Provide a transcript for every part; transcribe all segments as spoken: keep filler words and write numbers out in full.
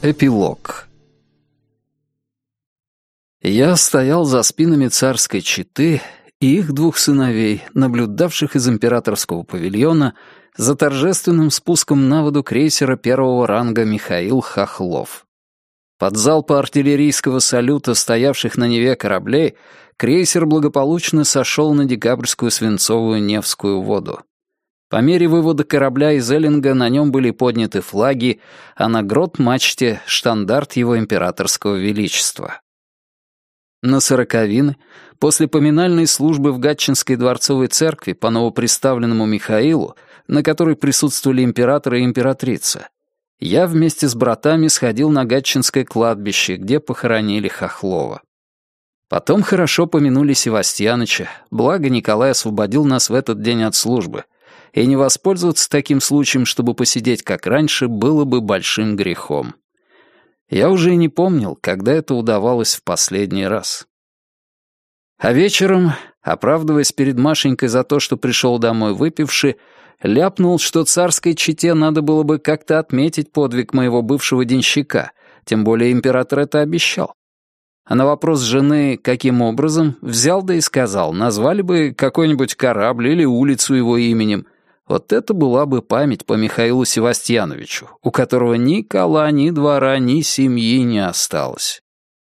Эпилог. Я стоял за спинами царской четы и их двух сыновей, наблюдавших из императорского павильона за торжественным спуском на воду крейсера первого ранга «Михаил Хохлов». Под залпы артиллерийского салюта стоявших на Неве кораблей крейсер благополучно сошел на декабрьскую свинцовую Невскую воду. По мере вывода корабля из Эллинга на нем были подняты флаги, а на грот-мачте — штандарт его императорского величества. На сороковины, после поминальной службы в Гатчинской дворцовой церкви по новоприставленному Михаилу, на которой присутствовали император и императрица, я вместе с братами сходил на Гатчинское кладбище, где похоронили Хохлова. Потом хорошо помянули Севастьяныча, благо Николай освободил нас в этот день от службы, и не воспользоваться таким случаем, чтобы посидеть как раньше, было бы большим грехом. Я уже и не помнил, когда это удавалось в последний раз. А вечером, оправдываясь перед Машенькой за то, что пришел домой выпивши, ляпнул, что царской чете надо было бы как-то отметить подвиг моего бывшего денщика, тем более император это обещал. А на вопрос жены, каким образом, взял да и сказал, назвали бы какой-нибудь корабль или улицу его именем. Вот это была бы память по Михаилу Севастьяновичу, у которого ни кола, ни двора, ни семьи не осталось.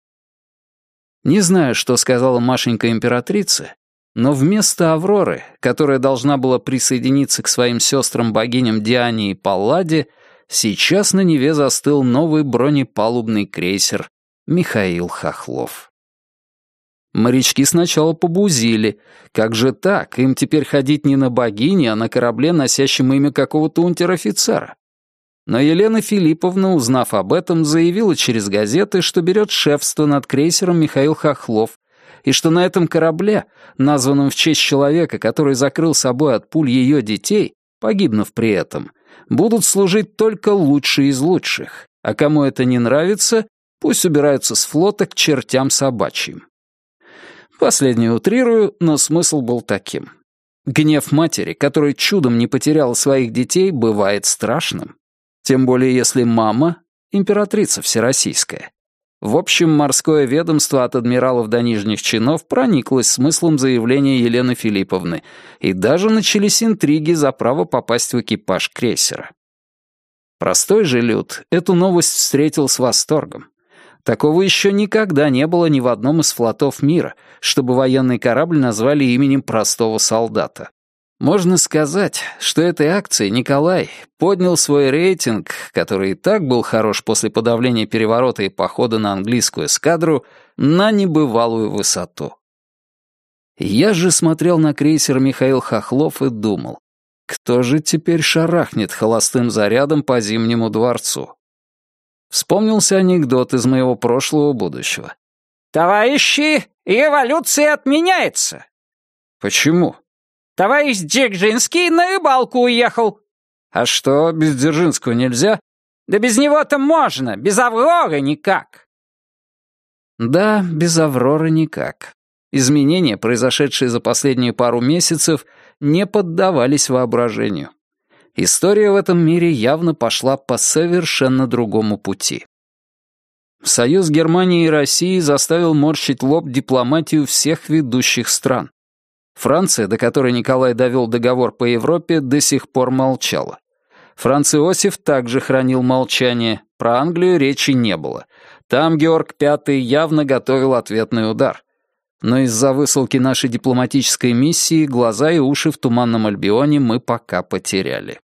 Не знаю, что сказала Машенька императрице, но вместо Авроры, которая должна была присоединиться к своим сестрам-богиням Диане и Палладе, сейчас на Неве застыл новый бронепалубный крейсер Михаил Хохлов. Морячки сначала побузили. Как же так? Им теперь ходить не на богине, а на корабле, носящем имя какого-то унтер-офицера. Но Елена Филипповна, узнав об этом, заявила через газеты, что берет шефство над крейсером Михаил Хохлов, и что на этом корабле, названном в честь человека, который закрыл собой от пуль ее детей, погибнув при этом, будут служить только лучшие из лучших, а кому это не нравится, пусть убираются с флота к чертям собачьим. Последнее утрирую, но смысл был таким. Гнев матери, которая чудом не потеряла своих детей, бывает страшным. Тем более если мама — императрица всероссийская. В общем, морское ведомство от адмиралов до нижних чинов прониклось смыслом заявления Елены Филипповны, и даже начались интриги за право попасть в экипаж крейсера. Простой же люд эту новость встретил с восторгом. Такого еще никогда не было ни в одном из флотов мира, чтобы военный корабль назвали именем простого солдата. Можно сказать, что этой акцией Николай поднял свой рейтинг, который и так был хорош после подавления переворота и похода на английскую эскадру, на небывалую высоту. Я же смотрел на крейсер Михаил Хохлов и думал, кто же теперь шарахнет холостым зарядом по Зимнему дворцу? Вспомнился анекдот из моего прошлого будущего. «Товарищи, революция отменяется!» «Почему?» «Товарищ Дзержинский на рыбалку уехал». «А что, без Дзержинского нельзя?» «Да без него-то можно, без Авроры никак». Да, без Авроры никак. Изменения, произошедшие за последние пару месяцев, не поддавались воображению. История в этом мире явно пошла по совершенно другому пути. Союз Германии и России заставил морщить лоб дипломатию всех ведущих стран. Франция, до которой Николай довел договор по Европе, до сих пор молчала. Франц Иосиф также хранил молчание, про Англию речи не было. Там Георг Пятый явно готовил ответный удар. Но из-за высылки нашей дипломатической миссии глаза и уши в Туманном Альбионе мы пока потеряли.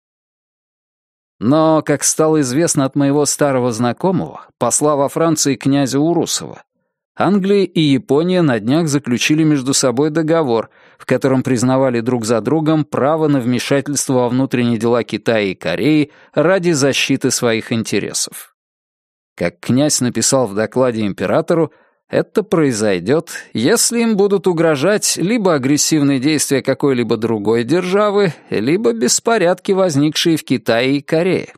Но, как стало известно от моего старого знакомого, посла во Франции князя Урусова, Англия и Япония на днях заключили между собой договор, в котором признавали друг за другом право на вмешательство во внутренние дела Китая и Кореи ради защиты своих интересов. Как князь написал в докладе императору, это произойдет, если им будут угрожать либо агрессивные действия какой-либо другой державы, либо беспорядки, возникшие в Китае и Корее.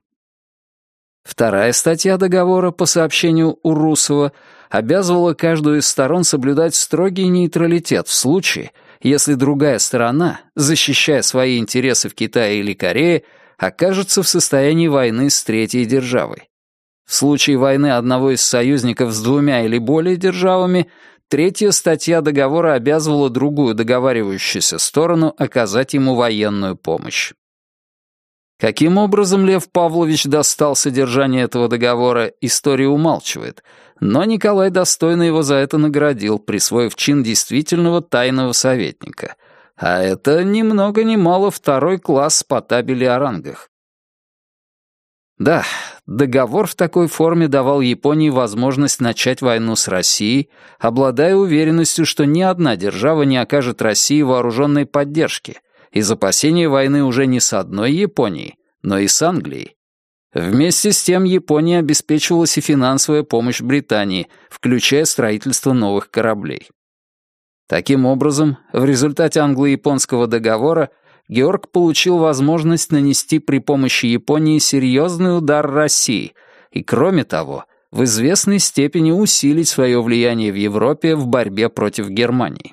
Вторая статья договора, по сообщению Урусова, обязывала каждую из сторон соблюдать строгий нейтралитет в случае, если другая сторона, защищая свои интересы в Китае или Корее, окажется в состоянии войны с третьей державой. В случае войны одного из союзников с двумя или более державами, третья статья договора обязывала другую договаривающуюся сторону оказать ему военную помощь. Каким образом Лев Павлович достал содержание этого договора, история умалчивает, но Николай достойно его за это наградил, присвоив чин действительного тайного советника. А это ни много ни мало второй класс по табели о рангах. Да, договор в такой форме давал Японии возможность начать войну с Россией, обладая уверенностью, что ни одна держава не окажет России вооруженной поддержки, из опасения войны уже не с одной Японией, но и с Англией. Вместе с тем Япония обеспечивалась и финансовая помощь Британии, включая строительство новых кораблей. Таким образом, в результате англо-японского договора Георг получил возможность нанести при помощи Японии серьезный удар России и, кроме того, в известной степени усилить свое влияние в Европе в борьбе против Германии.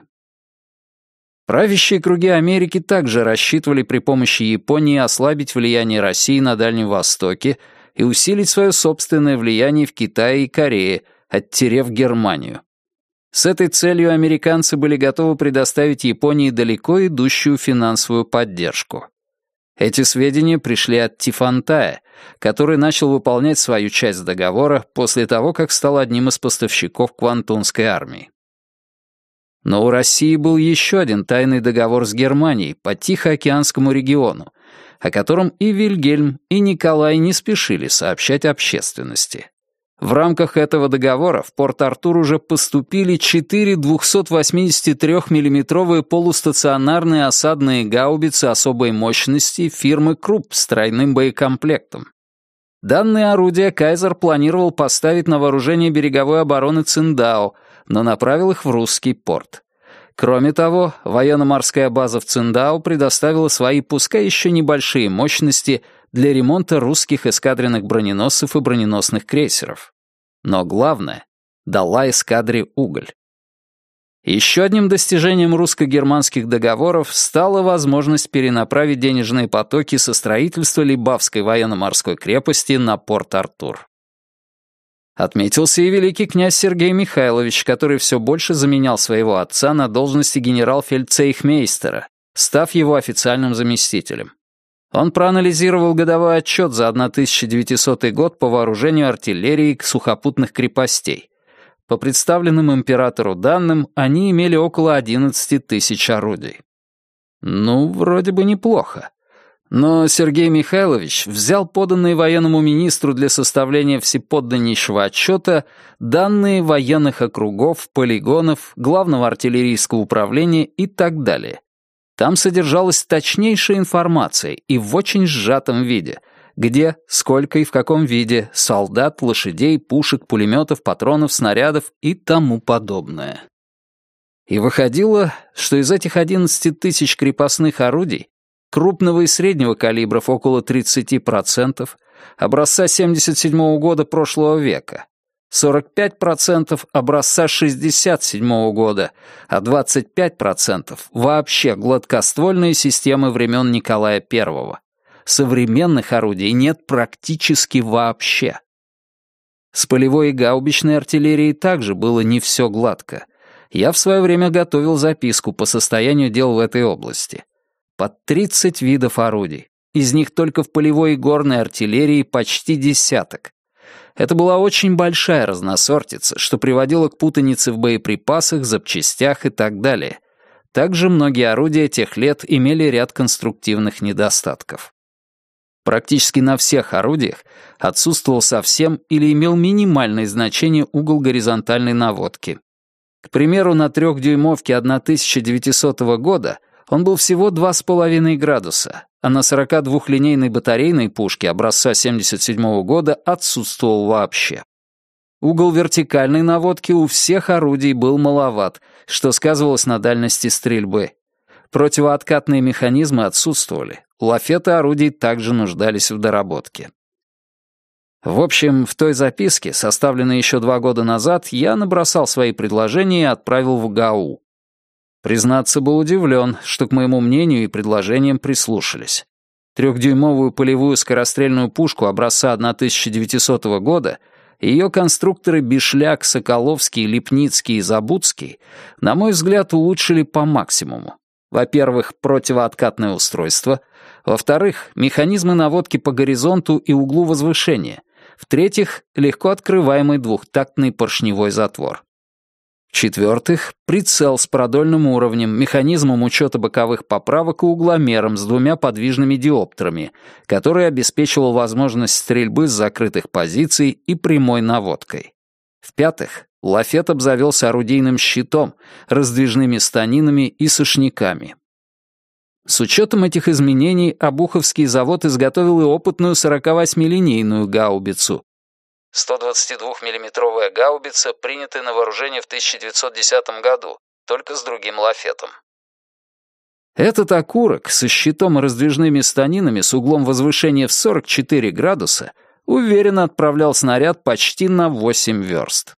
Правящие круги Америки также рассчитывали при помощи Японии ослабить влияние России на Дальнем Востоке и усилить свое собственное влияние в Китае и Корее, оттерев Германию. С этой целью американцы были готовы предоставить Японии далеко идущую финансовую поддержку. Эти сведения пришли от Тифантая, который начал выполнять свою часть договора после того, как стал одним из поставщиков Квантунской армии. Но у России был еще один тайный договор с Германией по Тихоокеанскому региону, о котором и Вильгельм, и Николай не спешили сообщать общественности. В рамках этого договора в Порт-Артур уже поступили четыре двухсотвосьмидесятитрёхмиллиметровые полустационарные осадные гаубицы особой мощности фирмы Крупп с тройным боекомплектом. Данные орудия Кайзер планировал поставить на вооружение береговой обороны Циндао, но направил их в русский порт. Кроме того, военно-морская база в Циндао предоставила свои, пускай еще небольшие мощности, для ремонта русских эскадренных броненосцев и броненосных крейсеров. Но главное — дала эскадре уголь. Еще одним достижением русско-германских договоров стала возможность перенаправить денежные потоки со строительства Либавской военно-морской крепости на Порт-Артур. Отметился и великий князь Сергей Михайлович, который все больше заменял своего отца на должности генерал-фельдцейхмейстера, став его официальным заместителем. Он проанализировал годовой отчет за тысяча девятисотый год по вооружению артиллерии сухопутных крепостей. По представленным императору данным, они имели около одиннадцати тысяч орудий. Ну, вроде бы неплохо. Но Сергей Михайлович взял поданные военному министру для составления всеподданнейшего отчета данные военных округов, полигонов, главного артиллерийского управления и так далее. Там содержалась точнейшая информация и в очень сжатом виде, где, сколько и в каком виде солдат, лошадей, пушек, пулеметов, патронов, снарядов и тому подобное. И выходило, что из этих одиннадцати тысяч крепостных орудий крупного и среднего калибров около тридцати процентов, образца семьдесят седьмого года прошлого века, сорок пять процентов образца шестьдесят седьмого года, а двадцать пять процентов вообще гладкоствольные системы времен Николая Первого. Современных орудий нет практически вообще. С полевой и гаубичной артиллерией также было не все гладко. Я в свое время готовил записку по состоянию дел в этой области. Под тридцать видов орудий. Из них только в полевой и горной артиллерии почти десяток. Это была очень большая разносортица, что приводило к путанице в боеприпасах, запчастях и так далее. Также многие орудия тех лет имели ряд конструктивных недостатков. Практически на всех орудиях отсутствовал совсем или имел минимальное значение угол горизонтальной наводки. К примеру, на трехдюймовке тысяча девятисотого года он был всего два с половиной градуса, а на сорокадвухлинейной батарейной пушке образца семьдесят седьмого года отсутствовал вообще. Угол вертикальной наводки у всех орудий был маловат, что сказывалось на дальности стрельбы. Противооткатные механизмы отсутствовали, лафеты орудий также нуждались в доработке. В общем, в той записке, составленной еще два года назад, я набросал свои предложения и отправил в ГАУ. Признаться, был удивлен, что к моему мнению и предложениям прислушались. Трехдюймовую полевую скорострельную пушку образца тысяча девятисотого года ее конструкторы Бишляк, Соколовский, Липницкий и Забудский, на мой взгляд, улучшили по максимуму. Во-первых, противооткатное устройство. Во-вторых, механизмы наводки по горизонту и углу возвышения. В-третьих, легко открываемый двухтактный поршневой затвор. В-четвертых, прицел с продольным уровнем, механизмом учета боковых поправок и угломером с двумя подвижными диоптрами, который обеспечивал возможность стрельбы с закрытых позиций и прямой наводкой. В-пятых, лафет обзавелся орудийным щитом, раздвижными станинами и сошниками. С учетом этих изменений Обуховский завод изготовил и опытную сорокавосьмилинейную гаубицу. сто двадцатидвухмиллиметровая гаубица, принятая на вооружение в тысяча девятьсот десятом году, только с другим лафетом. Этот окурок со щитом и раздвижными станинами с углом возвышения в сорок четыре градуса уверенно отправлял снаряд почти на восемь верст.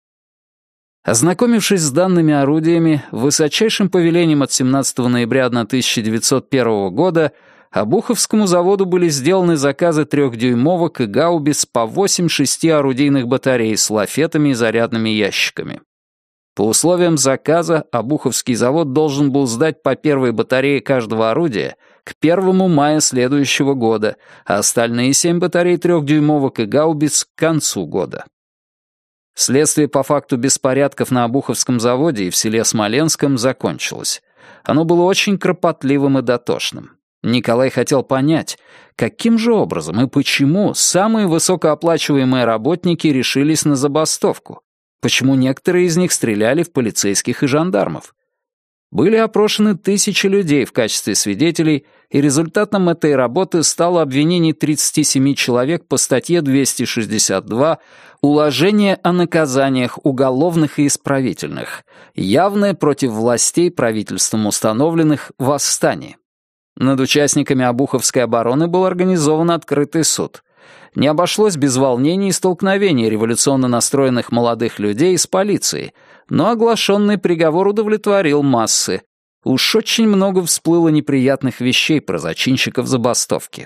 Ознакомившись с данными орудиями, высочайшим повелением от семнадцатого ноября тысяча девятьсот первого года Обуховскому заводу были сделаны заказы трехдюймовок и гаубиц по восемь шести орудийных батарей с лафетами и зарядными ящиками. По условиям заказа Обуховский завод должен был сдать по первой батарее каждого орудия к первому мая следующего года, а остальные семь батарей трехдюймовок и гаубиц к концу года. Следствие по факту беспорядков на Обуховском заводе и в селе Смоленском закончилось. Оно было очень кропотливым и дотошным. Николай хотел понять, каким же образом и почему самые высокооплачиваемые работники решились на забастовку, почему некоторые из них стреляли в полицейских и жандармов. Были опрошены тысячи людей в качестве свидетелей, и результатом этой работы стало обвинение тридцати семи человек по статье двести шестьдесят два «Уложение о наказаниях уголовных и исправительных», явное против властей правительством установленных восстание. Над участниками Обуховской обороны был организован открытый суд. Не обошлось без волнений и столкновений революционно настроенных молодых людей с полицией, но оглашенный приговор удовлетворил массы. Уж очень много всплыло неприятных вещей про зачинщиков забастовки.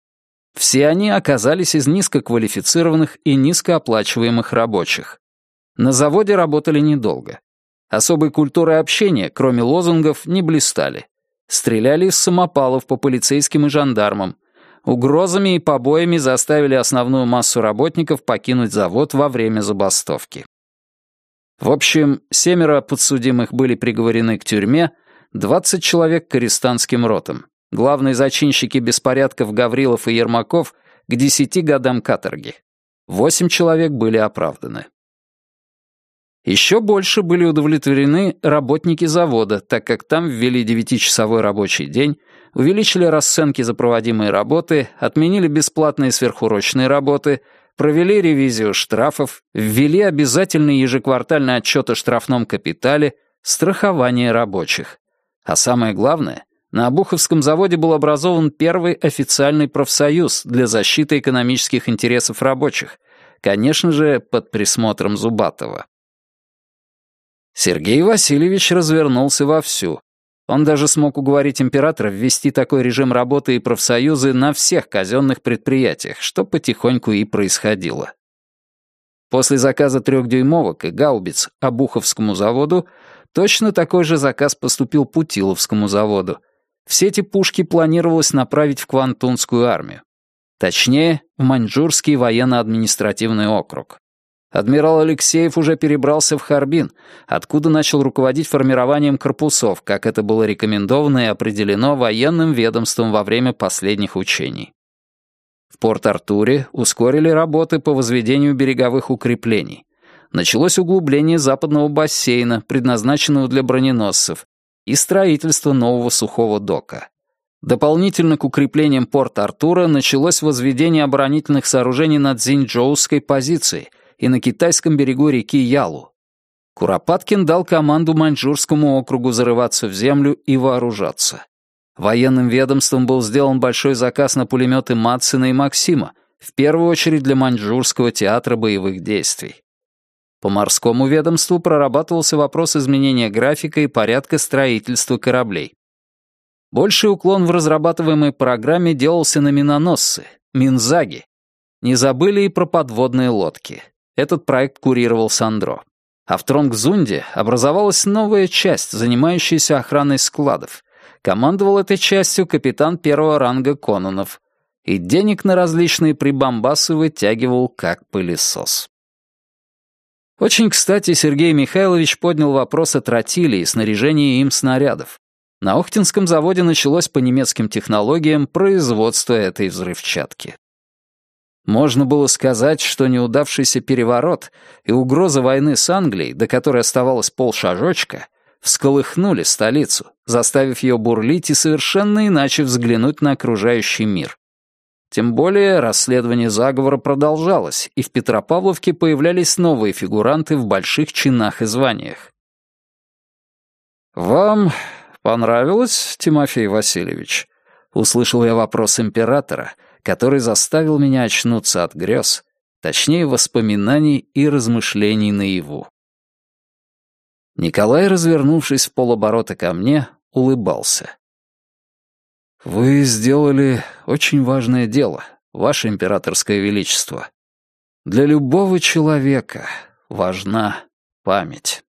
Все они оказались из низкоквалифицированных и низкооплачиваемых рабочих. На заводе работали недолго. Особой культурой общения, кроме лозунгов, не блистали. Стреляли из самопалов по полицейским и жандармам. Угрозами и побоями заставили основную массу работников покинуть завод во время забастовки. В общем, семеро подсудимых были приговорены к тюрьме, двадцать человек к арестантским ротам. Главные зачинщики беспорядков Гаврилов и Ермаков к десяти годам каторги. Восемь человек были оправданы. Еще больше были удовлетворены работники завода, так как там ввели девятичасовой рабочий день, увеличили расценки за проводимые работы, отменили бесплатные сверхурочные работы, провели ревизию штрафов, ввели обязательный ежеквартальный отчет о штрафном капитале, страхование рабочих. А самое главное, на Обуховском заводе был образован первый официальный профсоюз для защиты экономических интересов рабочих, конечно же, под присмотром Зубатова. Сергей Васильевич развернулся вовсю. Он даже смог уговорить императора ввести такой режим работы и профсоюзы на всех казенных предприятиях, что потихоньку и происходило. После заказа трехдюймовок и гаубиц Обуховскому заводу точно такой же заказ поступил Путиловскому заводу. Все эти пушки планировалось направить в Квантунскую армию. Точнее, в Маньчжурский военно-административный округ. Адмирал Алексеев уже перебрался в Харбин, откуда начал руководить формированием корпусов, как это было рекомендовано и определено военным ведомством во время последних учений. В Порт-Артуре ускорили работы по возведению береговых укреплений. Началось углубление западного бассейна, предназначенного для броненосцев, и строительство нового сухого дока. Дополнительно к укреплениям Порт-Артура началось возведение оборонительных сооружений над Цзиньчжоуской позицией и на китайском берегу реки Ялу. Куропаткин дал команду Маньчжурскому округу зарываться в землю и вооружаться. Военным ведомством был сделан большой заказ на пулеметы Мадсена и Максима, в первую очередь для Маньчжурского театра боевых действий. По морскому ведомству прорабатывался вопрос изменения графика и порядка строительства кораблей. Больший уклон в разрабатываемой программе делался на миноносцы, минзаги. Не забыли и про подводные лодки. Этот проект курировал Сандро. А в Тронгзунде образовалась новая часть, занимающаяся охраной складов. Командовал этой частью капитан первого ранга Кононов. И денег на различные прибамбасы вытягивал как пылесос. Очень кстати Сергей Михайлович поднял вопрос о тротиле и снаряжении им снарядов. На Охтинском заводе началось по немецким технологиям производство этой взрывчатки. Можно было сказать, что неудавшийся переворот и угроза войны с Англией, до которой оставалось полшажочка, всколыхнули столицу, заставив ее бурлить и совершенно иначе взглянуть на окружающий мир. Тем более расследование заговора продолжалось, и в Петропавловке появлялись новые фигуранты в больших чинах и званиях. «Вам понравилось, Тимофей Васильевич?» — услышал я вопрос императора, который заставил меня очнуться от грез, точнее, воспоминаний и размышлений наяву. Николай, развернувшись в полоборота ко мне, улыбался. «Вы сделали очень важное дело, Ваше Императорское Величество. Для любого человека важна память».